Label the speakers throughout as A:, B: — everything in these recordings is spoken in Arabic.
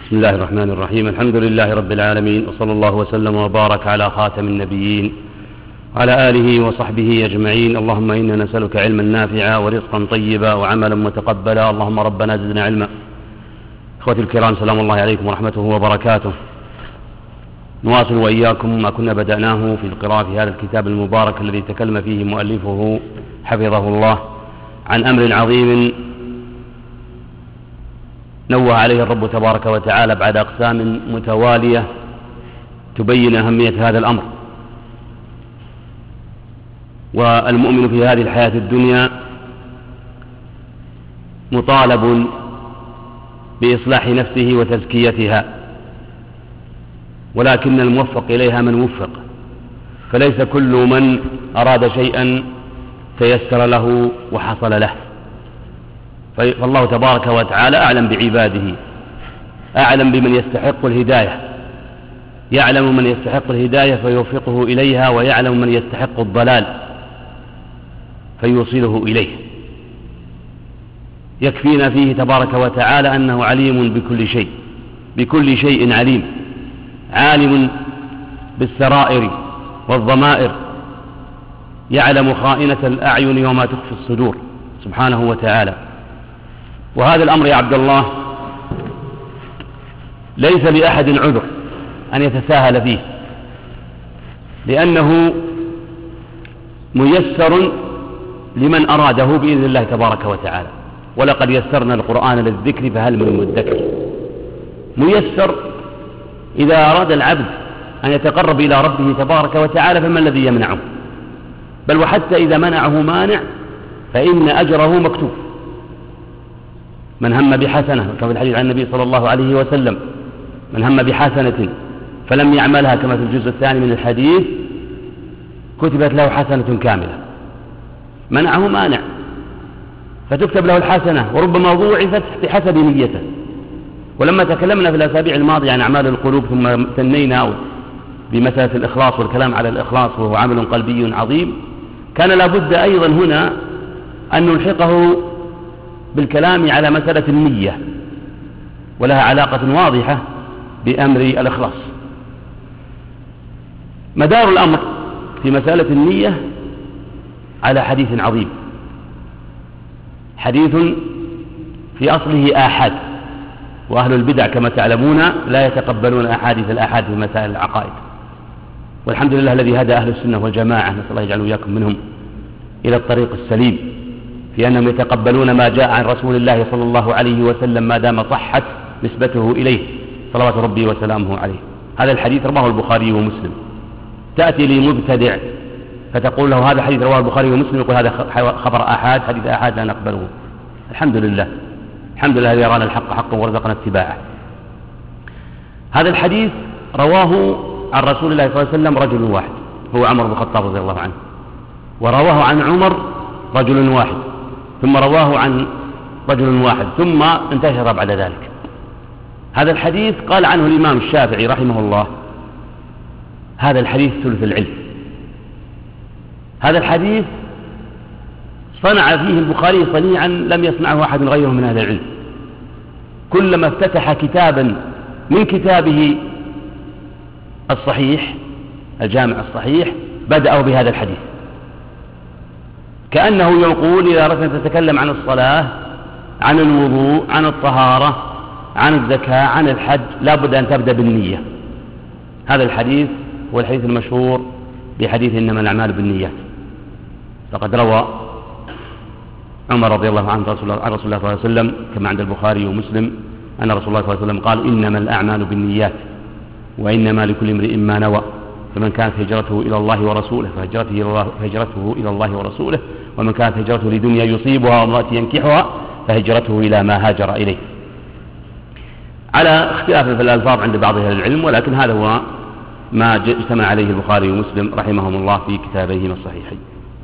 A: بسم الله الرحمن الرحيم. الحمد لله رب العالمين، وصلى الله وسلم وبارك على خاتم النبيين على آله وصحبه أجمعين. اللهم إنا نسألك علما نافعا ورزقا طيبا وعملا متقبلا. اللهم ربنا زدنا علما. إخوتي الكرام، سلام الله عليكم ورحمته وبركاته. نواصل وإياكم ما كنا بدأناه في القراءة في هذا الكتاب المبارك الذي تكلم فيه مؤلفه حفظه الله عن أمر عظيم نوه عليه الرب تبارك وتعالى بعد أقسام متوالية تبين أهمية هذا الأمر. والمؤمن في هذه الحياة الدنيا مطالب بإصلاح نفسه وتزكيتها، ولكن الموفق إليها من وفق، فليس كل من أراد شيئا تيسر له وحصل له. فالله تبارك وتعالى أعلم بعباده، أعلم بمن يستحق الهداية، يعلم من يستحق الهداية فيوفقه إليها، ويعلم من يستحق الضلال فيوصله إليه. يكفينا فيه تبارك وتعالى أنه عليم بكل شيء، بكل شيء عليم، عالم بالسرائر والضمائر، يعلم خائنة الأعين وما تخفي الصدور سبحانه وتعالى. وهذا الأمر يا عبد الله ليس لأحد عذر أن يتساهل فيه، لأنه ميسر لمن أراده بإذن الله تبارك وتعالى. ولقد يسرنا القرآن للذكر فهل من مدكر. ميسر إذا أراد العبد أن يتقرب إلى ربه تبارك وتعالى، فما الذي يمنعه؟ بل وحتى إذا منعه مانع فإن أجره مكتوب. من هم بحسنة، كما في الحديث عن النبي صلى الله عليه وسلم، من هم بحسنة فلم يعملها كما في الجزء الثاني من الحديث كتبت له حسنة كاملة. منعه مانع فتكتب له الحسنة، وربما ضوعفت بحسب نيته. ولما تكلمنا في الأسابيع الماضية عن أعمال القلوب ثم ثنينا بمسألة الإخلاص والكلام على الإخلاص وهو عمل قلبي عظيم، كان لابد أيضا هنا أن نلحقه بالكلام على مسألة النية، ولها علاقة واضحة بأمر الإخلاص. مدار الأمر في مسألة النية على حديث عظيم، حديث في أصله آحاد، وأهل البدع كما تعلمون لا يتقبلون أحاديث الآحاد في مسائل العقائد. والحمد لله الذي هدى أهل السنة والجماعة، نسأل الله يجعل وإياكم منهم، إلى الطريق السليم في أنهم يتقبلون ما جاء عن رسول الله صلى الله عليه وسلم ما دام صحت نسبته إليه صلوات ربي وسلامه عليه. هذا الحديث رواه البخاري ومسلم. تأتي لمبتدع فتقول له هذا حديث رواه البخاري ومسلم، يقول هذا خبر آحاد، حديث آحاد لا نقبله. الحمد لله، الحمد لله الذي يرانا الحق حقا ورزقنا اتباعه. هذا الحديث رواه عن رسول الله صلى الله عليه وسلم رجل واحد، هو عمر بن الخطاب رضي الله عنه، ورواه عن عمر رجل واحد، ثم رواه عن رجل واحد، ثم انتشر بعد ذلك. هذا الحديث قال عنه الإمام الشافعي رحمه الله هذا الحديث ثلث العلم. هذا الحديث صنع فيه البخاري صنيعا لم يصنعه أحد غيره من أهل العلم. كلما افتتح كتابا من كتابه الصحيح الجامع الصحيح بدأه بهذا الحديث، كأنه يقول إذا أردت أن تتكلم عن الصلاة، عن الوضوء، عن الطهارة، عن الزكاة، عن الحج، لا بد أن تبدأ بالنية. هذا الحديث هو الحديث المشهور بحديث إنما الأعمال بالنيات. فقد روى عمر رضي الله عنه عن رسول الله صلى الله عليه وسلم كما عند البخاري ومسلم أن رسول الله صلى الله عليه وسلم قال إنما الأعمال بالنيات وإنما لكل امرئ ما نوى، فمن كانت هجرته إلى الله ورسوله فهجرته إلى الله ورسوله، ومن كانت هجرته لدنيا يصيبها وامرأة ينكحها فهجرته إلى ما هاجر إليه. على اختلاف في الألفاظ عند بعض أهل العلم، ولكن هذا هو ما اجتمع عليه البخاري ومسلم رحمهم الله في كتابيهما الصحيحين.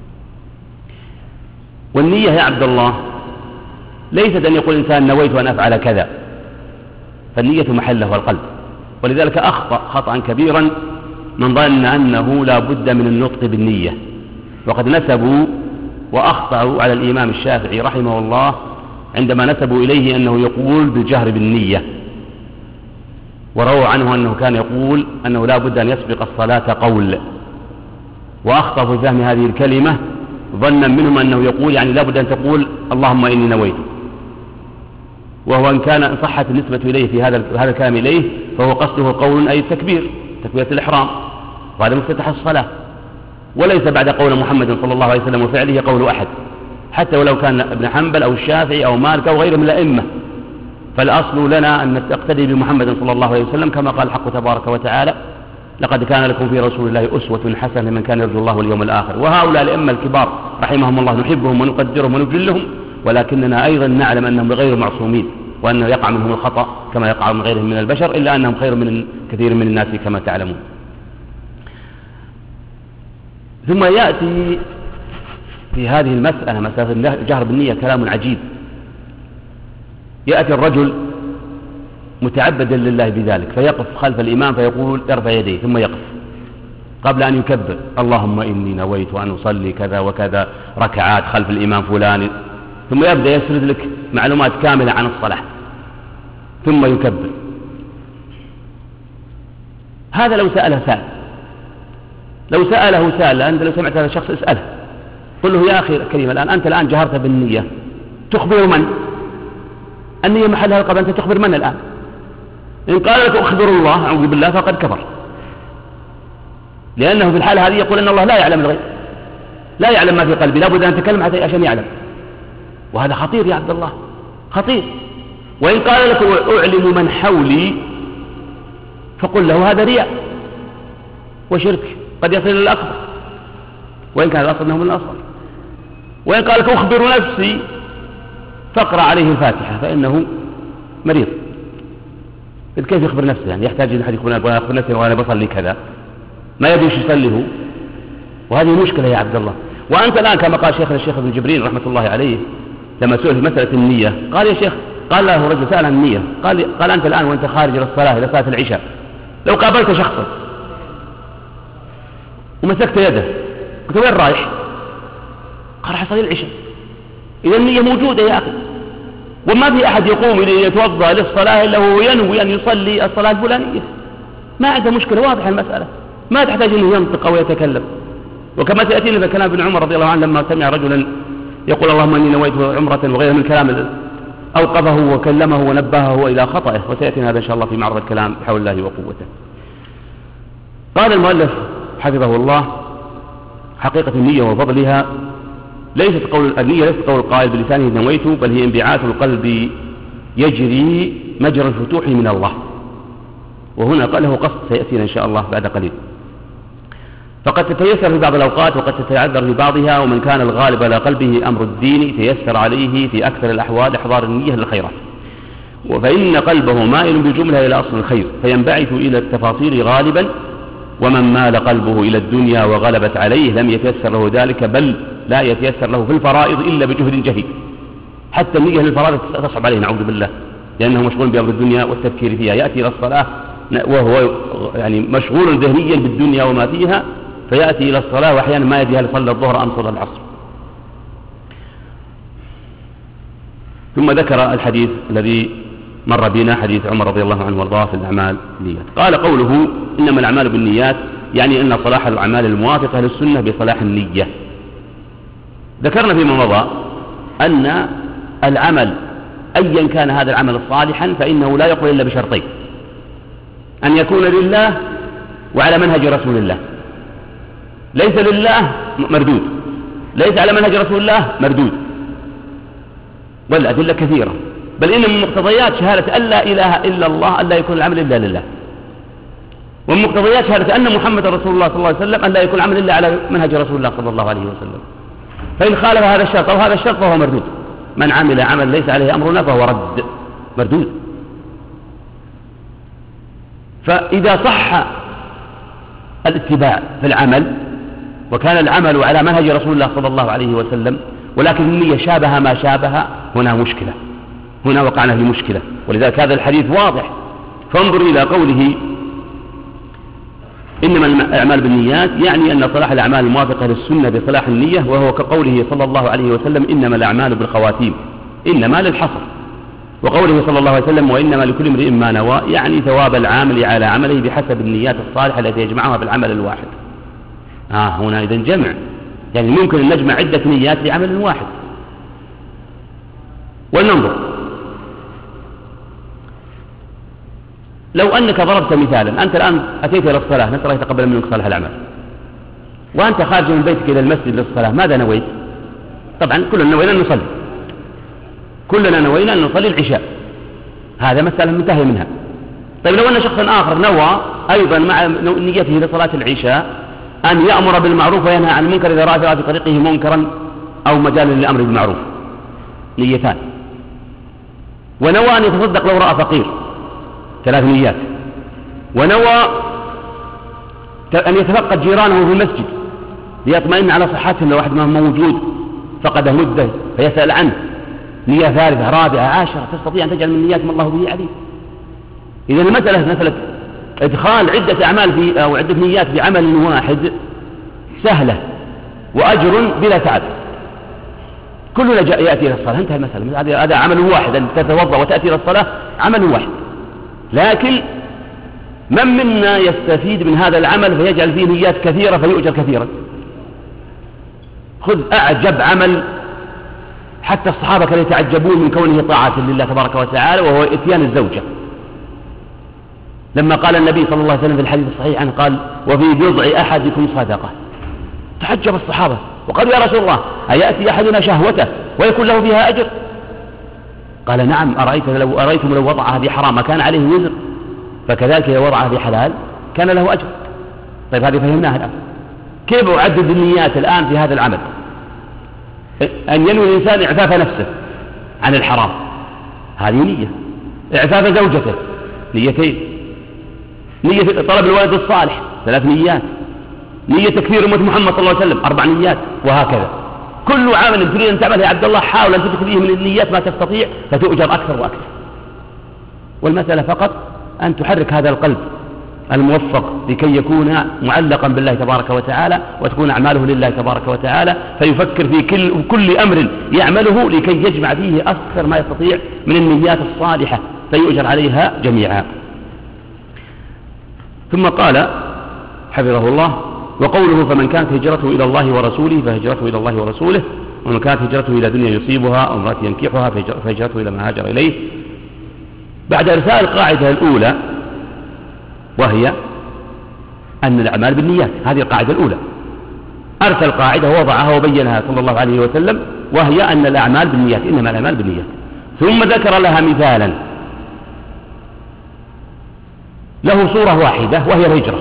A: والنية يا عبد الله ليست أن يقول الإنسان نويت أن أفعل كذا، فالنية محله والقلب. ولذلك أخطأ خطأ كبيرا من ظن أنه لا بد من النطق بالنية، وقد نسبوا وأخطأوا على الإمام الشافعي رحمه الله عندما نسبوا إليه أنه يقول بالجهر بالنية، ورووا عنه أنه كان يقول أنه لا بد أن يسبق الصلاة قول، وأخطأ في فهم هذه الكلمة ظنا منهم أنه يقول يعني لا بد أن تقول اللهم إني نويت، وهو إن كان صحت النسبة إليه في هذا الكلام إليه فهو قصده قول أي التكبير، تكبيرة الإحرام، وهذا مفتتح الصلاة، وليس بعد قول محمد صلى الله عليه وسلم وفعله قول أحد، حتى ولو كان ابن حنبل أو الشافعي أو مالك أو غيره من الأئمة. فالأصل لنا أن نقتدي بمحمد صلى الله عليه وسلم كما قال الحق تبارك وتعالى: لقد كان لكم في رسول الله أسوة حسنة لمن كان يرجو الله واليوم الآخر. وهؤلاء الأئمة الكبار رحمهم الله نحبهم ونقدرهم ونجلهم، ولكننا أيضا نعلم أنهم غير معصومين، وأنه يقع منهم الخطأ كما يقع من غيرهم من البشر، إلا أنهم خير من كثير من الناس كما تعلمون. ثم يأتي في هذه المسألة، مسألة الجهر بالنية، كلام عجيب. يأتي الرجل متعبدا لله بذلك فيقف خلف الإمام فيقول ارفع يديه، ثم يقف قبل أن يكبر: اللهم إني نويت أن أصلي كذا وكذا ركعات خلف الإمام فلان، ثم يبدأ يسرد لك معلومات كاملة عن الصلاة ثم يكبر. هذا لو سأله سائل، لو سأله سائل، أنت لو سمعت هذا الشخص اسأله، قل له: يا أخي الكريم، أنت الآن جهرت بالنية، تخبر من؟ النية محلها القلب، أنت تخبر من الآن؟ إن قال لك أخبر الله أعوذ بالله فقد كفر، لأنه في الحالة هذه يقول أن الله لا يعلم الغيب، لا يعلم ما في قلبي، لا بد أن أتكلم حتى عشان يعلم، وهذا خطير يا عبد الله، خطير. وإن قال لك أعلم من حولي فقل له هذا رياء وشرك قد يصل إلى الأكبر، وإن كان الأصل أنه من الأصل. وإن قال لك أخبر نفسي فاقرأ عليه الفاتحة فإنه مريض. كيف يخبر نفسه؟ يعني يحتاج إلى أحد يخبر نفسه وأنا بصلي كذا، ما يدري ايش يصلي هو، وهذه مشكلة يا عبد الله. وأنت الآن كما قال شيخنا الشيخ ابن جبرين رحمة الله عليه لما سئل في مسألة النية، قال: يا شيخ، قال له رجل سأل عن النية، قال أنت الآن وأنت خارج إلى الصلاة إلى صلاة العشاء، لو قابلت شخصا ومسكت يده قلت: وين رايح؟ قال: راح أصلي العشاء. إذا النية موجودة يا أخي، وما في أحد يقوم ليتوضأ للصلاة إلا هو ينوي أن يصلي الصلاة الفلانية، ما عنده مشكلة، واضحة المسألة، ما تحتاج أنه ينطق أو يتكلم. وكما سيأتينا في كلام ابن عمر رضي الله عنه لما سمع رجلا يقول: اللهم إني نويت عمرة وغيرها من الكلام، أوقظه وكلمه ونبهه إلى خطأه، وسيأتينا هذا إن شاء الله في معرض الكلام بحول الله وقوته. قال المؤلف حفظه الله: حقيقة النية وفضلها ليست قول النية، ليست قول القائل بلسانه نويت، بل هي انبعاث القلب يجري مجرى الفتوح من الله، وهنا قال له قصد سيأتينا إن شاء الله بعد قليل. فقد تتيسر في بعض الأوقات وقد تتعذر في بعضها، ومن كان الغالب على قلبه أمر الدين تيسر عليه في أكثر الأحوال إحضار النية للخيرات، فإن قلبه مائل بالجملة إلى أصل الخير فينبعث إلى التفاصيل غالبا، ومن مال قلبه إلى الدنيا وغلبت عليه لم يتيسر له ذلك، بل لا يتيسر له في الفرائض إلا بجهد جهيد. حتى النية للفرائض تصعب عليه نعوذ بالله، لأنه مشغول بأمر الدنيا والتفكير فيها، يأتي إلى الصلاة وهو يعني مشغول ذهنيا بالدنيا وما فيها، فيأتي إلى الصلاة وأحيانا ما يدري هل صلى الظهر أم صلى العصر. ثم ذكر الحديث الذي مر بنا، حديث عمر رضي الله عنه وارضاه في الأعمال النيات. قال: قوله إنما الأعمال بالنيات يعني أن صلاح الأعمال الموافقة للسنة بصلاح النية. ذكرنا فيما مضى أن العمل أيا كان هذا العمل صالحا فإنه لا يقبل إلا بشرطين: أن يكون لله وعلى منهج رسول الله. ليس لله مردود، ليس على منهج رسول الله مردود، والأدلة كثيرة، بل إن من مقتضيات شهادة أن لا إله إلا الله أن لا يكون العمل إلا لله، ومن مقتضيات شهادة أن محمد رسول الله صلى الله عليه وسلم أن لا يكون العمل إلا على منهج رسول الله صلى الله عليه وسلم. فإن خالف هذا الشرط أو هذا الشرط فهو مردود. من عمل عمل ليس عليه أمرنا فهو رد، مردود. فإذا صح الاتباع في العمل وكان العمل على منهج رسول الله صلى الله عليه وسلم، ولكن النية شابه ما شابه، هنا مشكلة، هنا وقعنا في مشكلة. ولذلك هذا الحديث واضح. فانظر إلى قوله إنما الأعمال بالنيات يعني أن صلاح الأعمال الموافقة للسنة بصلاح النية، وهو كقوله صلى الله عليه وسلم: إنما الأعمال بالخواتيم، إنما للحصر، وقوله صلى الله عليه وسلم وإنما لكل امرئ ما نوى، يعني ثواب العامل على عمله بحسب النيات الصالحة التي يجمعها بالعمل الواحد. هنا إذن جمع، يعني ممكن أن نجمع عدة نيات لعمل واحد. ولننظر، لو أنك ضربت مثالا، أنت الآن أتيت إلى الصلاة، نسأل الله يتقبل منك صالح الأعمال، وأنت خارج من بيتك إلى المسجد للصلاة، ماذا نويت؟ طبعا كلنا نوينا أن نصلي، كلنا نوينا أن نصلي العشاء، هذا مسألة منتهي منها. طيب لو أن شخصا آخر نوى أيضا مع نيته لصلاة العشاء أن يأمر بالمعروف وينهى عن المنكر إذا رأى في طريقه منكرا أو مجال للأمر بالمعروف، نيتان. ونوى أن يتصدق لو رأى فقير، 3 نيات. ونوى أن يتفقد جيرانه في المسجد ليطمئن على صحتهم، لو واحد ما موجود فقده مدة فيسأل عنه، نية 3 4 10، تستطيع أن تجعل من نيات ما الله به عليم. إذا مسألة إدخال عدة أعمال في أو عدة نيات في عمل واحد سهلة وأجر بلا تعب، كلنا يأتي إلى الصلاة، انتهى المسألة، هذا عمل واحد، أن تتوضأ وتأتي إلى الصلاة عمل واحد. لكن من منا يستفيد من هذا العمل فيجعل فيه نيات كثيرة فيؤجر كثيرا؟ خذ أعجب عمل حتى الصحابة كانوا يتعجبون من كونه طاعة لله تبارك وتعالى، وهو إتيان الزوجة. لما قال النبي صلى الله عليه وسلم في الحديث الصحيح عنه قال وفي بضع أحدكم صدقة، تعجب الصحابة وقالوا يا رسول الله أيأتي أحدنا شهوته ويكون له فيها أجر؟ قال نعم، أرأيتم لو وضعها بحرام كان عليه وزر، فكذلك لو وضعها بحلال كان له أجر. طيب هذه فهمناها الآن. كيف أعدد النيات الآن في هذا العمل؟ أن ينوي الإنسان إعفاف نفسه عن الحرام، هذه نية. إعفاف زوجته، نيتين. نية طلب الولد الصالح، 3 نيات. نية تكفير أمة محمد صلى الله عليه وسلم، 4 نيات، وهكذا. كل عمل تريد أن تعمله يا عبد الله حاول أن تدخل فيه من النيات ما تستطيع فتؤجر أكثر وأكثر. والمسألة فقط أن تحرك هذا القلب الموفق لكي يكون معلقا بالله تبارك وتعالى، وتكون أعماله لله تبارك وتعالى، فيفكر في كل أمر يعمله لكي يجمع فيه أكثر ما يستطيع من النيات الصالحة فيؤجر عليها جميعا. ثم قال حفظه الله وقوله فمن كانت هجرته إلى الله ورسوله فهجرته إلى الله ورسوله، ومن كانت هجرته إلى دنيا يصيبها أو امرأة ينكحها فهجرته إلى ما هاجر إليه. بعد إرسال القاعدة الأولى وهي أن الأعمال بالنيات، هذه القاعدة الأولى، أرسل قاعدة ووضعها وبينها صلى الله عليه وسلم، وهي أن الأعمال بالنيات، إنما الأعمال بالنيات. ثم ذكر لها مثالا له صورة واحدة وهي الهجرة،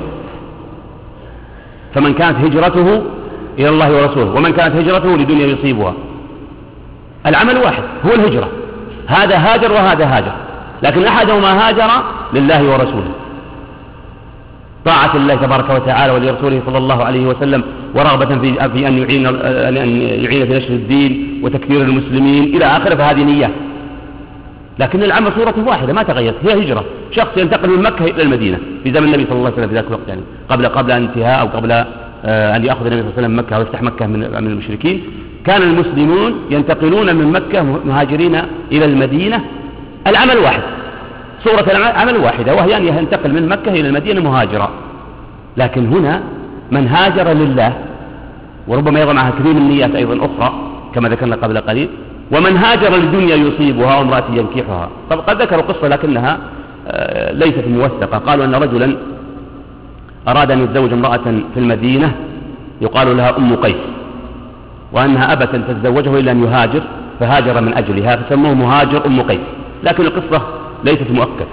A: فمن كانت هجرته إلى الله ورسوله ومن كانت هجرته لدنيا يصيبها، العمل واحد هو الهجرة، هذا هاجر وهذا هاجر، لكن أحدهما هاجر لله ورسوله طاعة الله تبارك وتعالى ولرسوله صلى الله عليه وسلم، ورغبة في أن يعين في نشر الدين وتكثير المسلمين إلى آخره، فهذه نية. لكن العمل صورة واحدة ما تغيرت، هي هجرة، شخص ينتقل من مكة إلى المدينة في زمن النبي صلى الله عليه وسلم في ذاك الوقت، يعني قبل انتهاء أو قبل أن يأخذ النبي صلى الله عليه وسلم مكة ويفتح مكة من المشركين، كان المسلمون ينتقلون من مكة مهاجرين إلى المدينة. العمل واحد، صورة العمل واحدة، وهي أن ينتقل من مكة إلى المدينة مهاجرا. لكن هنا من هاجر لله، وربما يضع معها كثير من النيات أيضا أخرى كما ذكرنا قبل قليل، ومن هاجر للدنيا يصيبها وامرأة ينكحها. طب قد ذكروا قصة لكنها ليست موثقة. قالوا أن رجلا أراد أن يتزوج امرأة في المدينة يقال لها أم قيس، وأنها أبت أن تتزوجه إلا أن يهاجر، فهاجر من أجلها فسموه مهاجر أم قيس، لكن القصة ليست مؤكدة،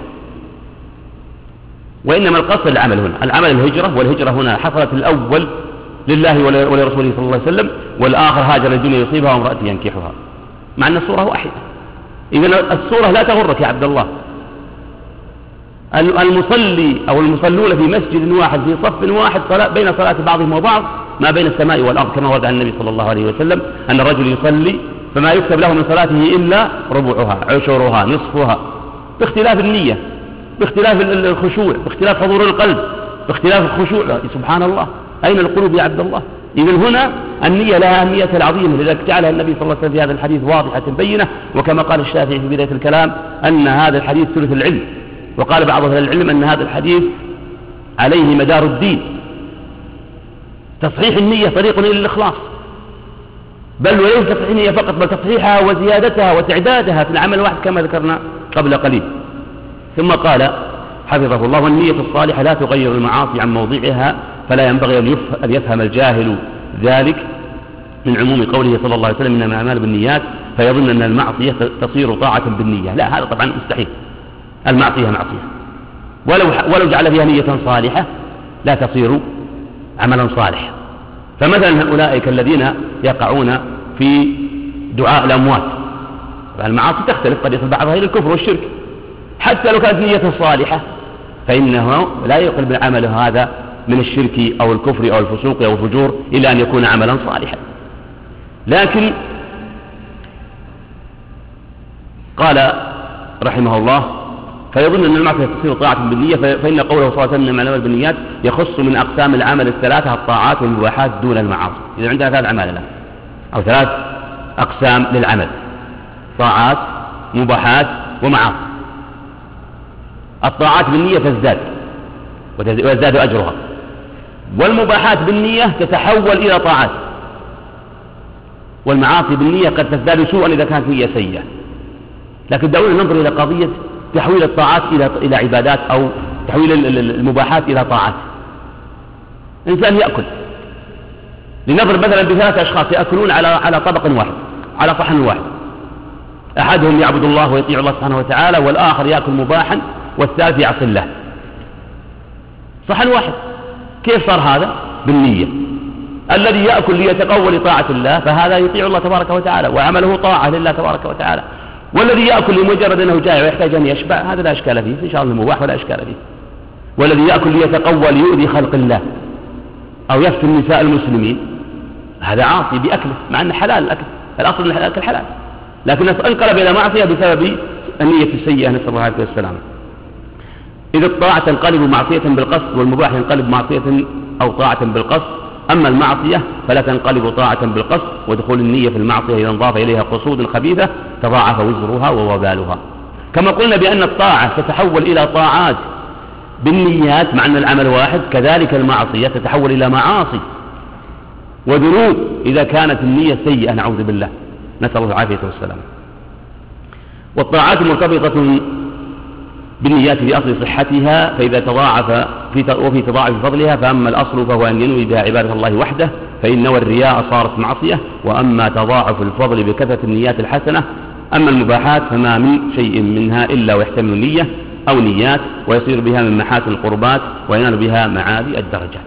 A: وإنما القصد العمل هنا، العمل الهجرة، والهجرة هنا حصلت الأول لله ولرسوله صلى الله عليه وسلم، والآخر هاجر للدنيا يصيبها وامرأة ينكحها، مع أن الصورة واحدة. إذن الصورة لا تغرك يا عبد الله. المصلي أو المصلون في مسجد واحد في صف واحد بين صلاة بعضهم وبعض ما بين السماء والأرض، كما ورد عن النبي صلى الله عليه وسلم أن الرجل يصلي فما يكتب له من صلاته إلا ربعها، عشرها، نصفها، باختلاف النية، باختلاف الخشوع، باختلاف حضور القلب، باختلاف الخشوع. سبحان الله، أين القلوب يا عبد الله؟ إذن هنا النية لها أهمية العظيمة، لذلك جعلها النبي صلى الله عليه وسلم في هذا الحديث واضحة بينة، وكما قال الشافعي في بداية الكلام أن هذا الحديث ثلث العلم، وقال بعض أهل العلم أن هذا الحديث عليه مدار الدين. تصحيح النية طريق إلى الإخلاص، بل وليس تصحيح النية فقط، بل تصحيحها وزيادتها وتعدادها في العمل الواحد كما ذكرنا قبل قليل. ثم قال حفظه الله: والنية الصالحة لا تغير المعاصي عن موضعها، فلا ينبغي أن يفهم الجاهل ذلك من عموم قوله صلى الله عليه وسلم: إنما الأعمال بالنيات، فيظن أن المعصية تصير طاعة بالنية. لا، هذا طبعا مستحيل. المعصية معصية، ولو جعل فيها نية صالحة لا تصير عملا صالحا. فمثلا أولئك الذين يقعون في دعاء الأموات، المعاصي تختلف، قد يصل بعضها إلى الكفر والشرك، حتى لو كانت نية صالحة فإنه لا يقل بالعمل هذا من الشرك أو الكفر أو الفسوق أو الفجور إلى أن يكون عملا صالحا. لكن قال رحمه الله: فيظن أن المعصية تصير طاعة بالنية، فإن قوله صلى الله عليه وسلم: إنما الأعمال بالنيات يخص من أقسام العمل الثلاثة الطاعات والمباحات دون المعاصي. إذا عندنا ثلاث أعمال الآن، أو ثلاث أقسام للعمل: طاعات، مباحات، ومعاصي. الطاعات بالنية تزداد ويزداد أجرها، والمباحات بالنية تتحول إلى طاعات، والمعاصي بالنية قد تزداد سوءا إذا كانت نية سيئة. لكن دعونا ننظر إلى قضية تحويل الطاعات إلى عبادات، أو تحويل المباحات إلى طاعات. إنسان يأكل، لنضرب مثلا بثلاث أشخاص يأكلون على طبق واحد، على صحن واحد، أحدهم يعبد الله ويطيع الله سبحانه وتعالى، والآخر يأكل مباحا، والثالث يعصي الله. صحن واحد، كيف صار هذا؟ بالنية. الذي يأكل ليتقوى لطاعة الله فهذا يطيع الله تبارك وتعالى وعمله طاعة لله تبارك وتعالى، والذي يأكل لمجرد أنه جائع ويحتاج أن يشبع هذا لا إشكال فيه، إن شاء الله مباح ولا إشكال فيه. والذي يأكل ليتقوى ليؤذي خلق الله أو يفتن نساء المسلمين هذا عاصي بأكله، مع أنه حلال الأكل، الأصل أن الأكل حلال، لكن انقلب إلى معصية بسبب النية السيئة، نسأل الله عليه والسلام. إذا الطاعة تنقلب معصية بالقصد، والمباح ينقلب معصية أو طاعة بالقصد. أما المعصية فلا تنقلب طاعة بالقصد، ودخول النية في المعصية إذا انضاف إليها قصود خبيثة تضاعف وزرها ووبالها. كما قلنا بأن الطاعة تتحول إلى طاعات بالنيات مع أن العمل واحد، كذلك المعصية تتحول إلى معاصي وذنوب إذا كانت النية سيئة، نعوذ بالله، نسأل الله العافية والسلام. والطاعات مرتبطة بالنيات في أصل صحتها، فإذا تضاعف وفي تضاعف فضلها، فأما الأصل فهو أن ينوي بها عبادة الله وحده، فإن نوى الرياء صارت معصية. وأما تضاعف الفضل بكثرة النيات الحسنة. أما المباحات فما من شيء منها إلا ويحتمل نية أو نيات، ويصير بها من محاسن القربات، وينال بها معالي الدرجات.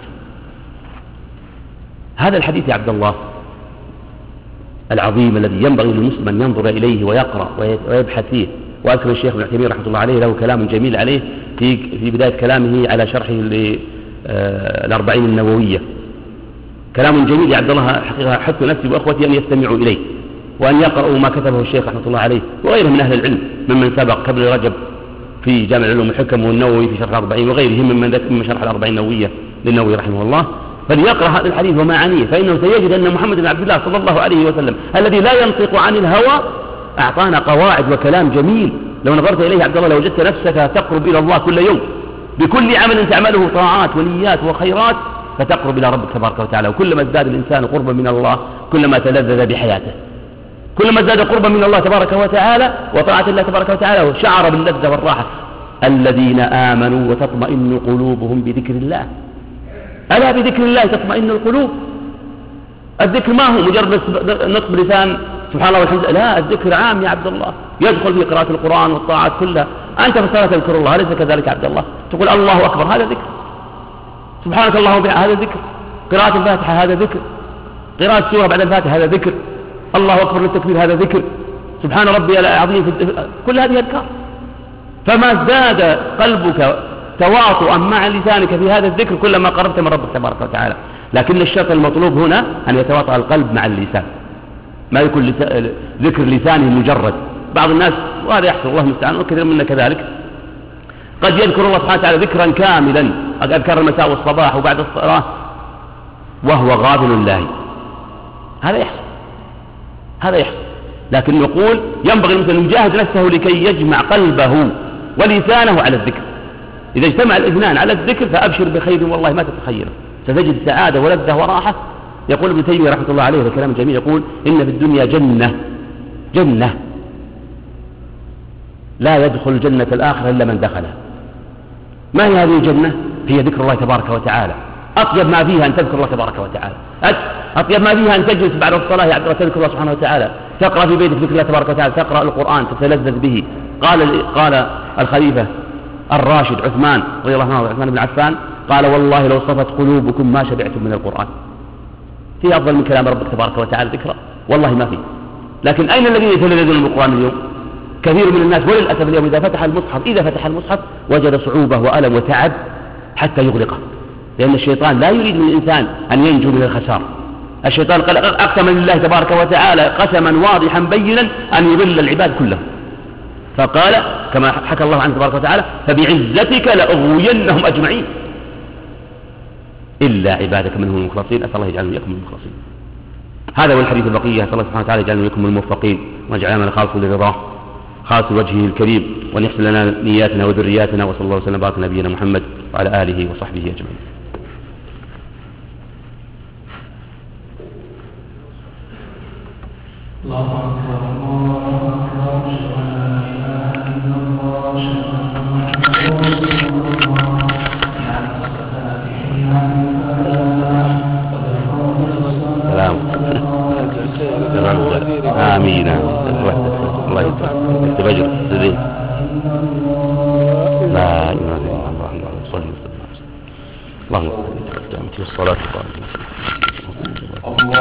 A: هذا الحديث يا عبد الله العظيم الذي ينبغي للمسلم أن ينظر إليه ويقرأ ويبحث فيه. وأذكر الشيخ ابن عثيمين رحمة الله عليه له كلام جميل عليه في بداية كلامه على شرحه للأربعين النووية، كلام جميل يا عبد الله، حقيقة حث نفسي وأخوتي أن يستمعوا إليه وأن يقرأوا ما كتبه الشيخ رحمة الله عليه وغيره من أهل العلم ممن سبق قبل رجب في جامع العلوم الحكم، والنووي في شرح الأربعين، وغيرهم ممن شرح الأربعين النووية للنووي رحمه الله. فليقرأ هذا الحديث ومعانيه، فإنه سيجد أن محمد بن عبد الله صلى الله عليه وسلم الذي لا ينطق عن الهوى أعطانا قواعد وكلام جميل لو نظرت إليه عبد الله لوجدت نفسك تقرب إلى الله كل يوم بكل عمل تعمله، طاعات ونيات وخيرات، فتقرب إلى ربك تبارك وتعالى. وكلما ازداد الإنسان قربا من الله كلما تلذذ بحياته، كلما ازداد قربا من الله تبارك وتعالى وطاعة الله تبارك وتعالى وشعر باللذة والراحة. الذين آمنوا وتطمئن قلوبهم بذكر الله، ألا بذكر الله تطمئن القلوب. الذكر ما هو مجرد نطق بلسان سبحان الله والحمد لله، لا، الذكر عام يا عبد الله، يدخل في قراءة القرآن والطاعات كلها. أنت في الصلاة تذكر الله، أليس كذلك يا عبد الله؟ تقول الله أكبر، هذا ذكر. سبحانك اللهم وبحمدك، هذا ذكر. قراءة الفاتحة هذا ذكر. قراءة سورة بعد الفاتحة هذا ذكر. الله أكبر للتكبير هذا ذكر. سبحان ربي العظيم كل هذه أذكار. فما ازداد قلبك تواطؤا مع لسانك في هذا الذكر كلما قربت من ربك تبارك وتعالى. لكن الشرط المطلوب هنا أن يتواطأ القلب مع اللسان، ما يكون ذكر لسانه مجرد. بعض الناس وهذا يحصل الله المستعان وكثير منا كذلك قد يذكر الله سبحانه وتعالى ذكرا كاملا، أذكار المساء والصباح وبعد الصلاة، وهو غافل الله هذا يحصل. لكن نقول ينبغي المسلم أن يجاهد نفسه لكي يجمع قلبه ولسانه على الذكر. إذا اجتمع الاثنان على الذكر فأبشر بخير والله ما تتخيل، ستجد سعادة ولذة وراحة. يقول ابن تيمية رحمة الله عليه، هذا كلام جميل، يقول إن في الدنيا جنة لا يدخل الجنة الآخرة إلا من دخلها. ما هي هذه الجنة؟ هي ذكر الله تبارك وتعالى. أطيب ما فيها أن تذكر الله تبارك وتعالى، أطيب ما فيها أن تجلس بعد الصلاة وتذكر الله سبحانه وتعالى، تقرأ في بيتك ذكر الله تبارك وتعالى، تقرأ القرآن تتلذذ به. قال الخليفة الراشد عثمان رضي الله عنه، عثمان بن عفان، قال والله لو صفت قلوبكم ما شبعتم من القرآن. في أفضل من كلام ربك تبارك وتعالى ذكرى؟ والله ما في. لكن أين الذين يتلذذون بالقرآن اليوم؟ كثير من الناس، وللأسف اليوم إذا فتح المصحف وجد صعوبة وألم وتعب حتى يغلقه، لأن الشيطان لا يريد من الإنسان أن ينجو من الخسار. الشيطان أقسم لله تبارك وتعالى قسما واضحا بينا أن يضل العباد كلهم، فقال كما حكى الله عنه تبارك وتعالى فبعزتك لأغوينهم أجمعين إلا عبادك منهم المخلصين. أسأل الله يجعلنا وإياكم من المخلصين. هذا هو الحديث البقية. أسأل الله سبحانه وتعالى يجعلنا وإياكم من الموفقين، ويجعلنا خالص لرضاه خالص وجهه الكريم، وأن يحسن لنا نياتنا وذرياتنا. وصلى الله وسلم وبارك على نبينا محمد وعلى آله وصحبه أجمعين.
B: الله أكبر الله أكبر، أشهد أن لا إله إلا الله، أشهد أن محمدا رسول الله، حي على الصلاة حي على الفلاح، قد قامت الصلاة
A: آمين. الله يتبجر السليم. لا إله إلا الله. صلى الله عليه وسلم. اللهم صل على الصلاة والسلام.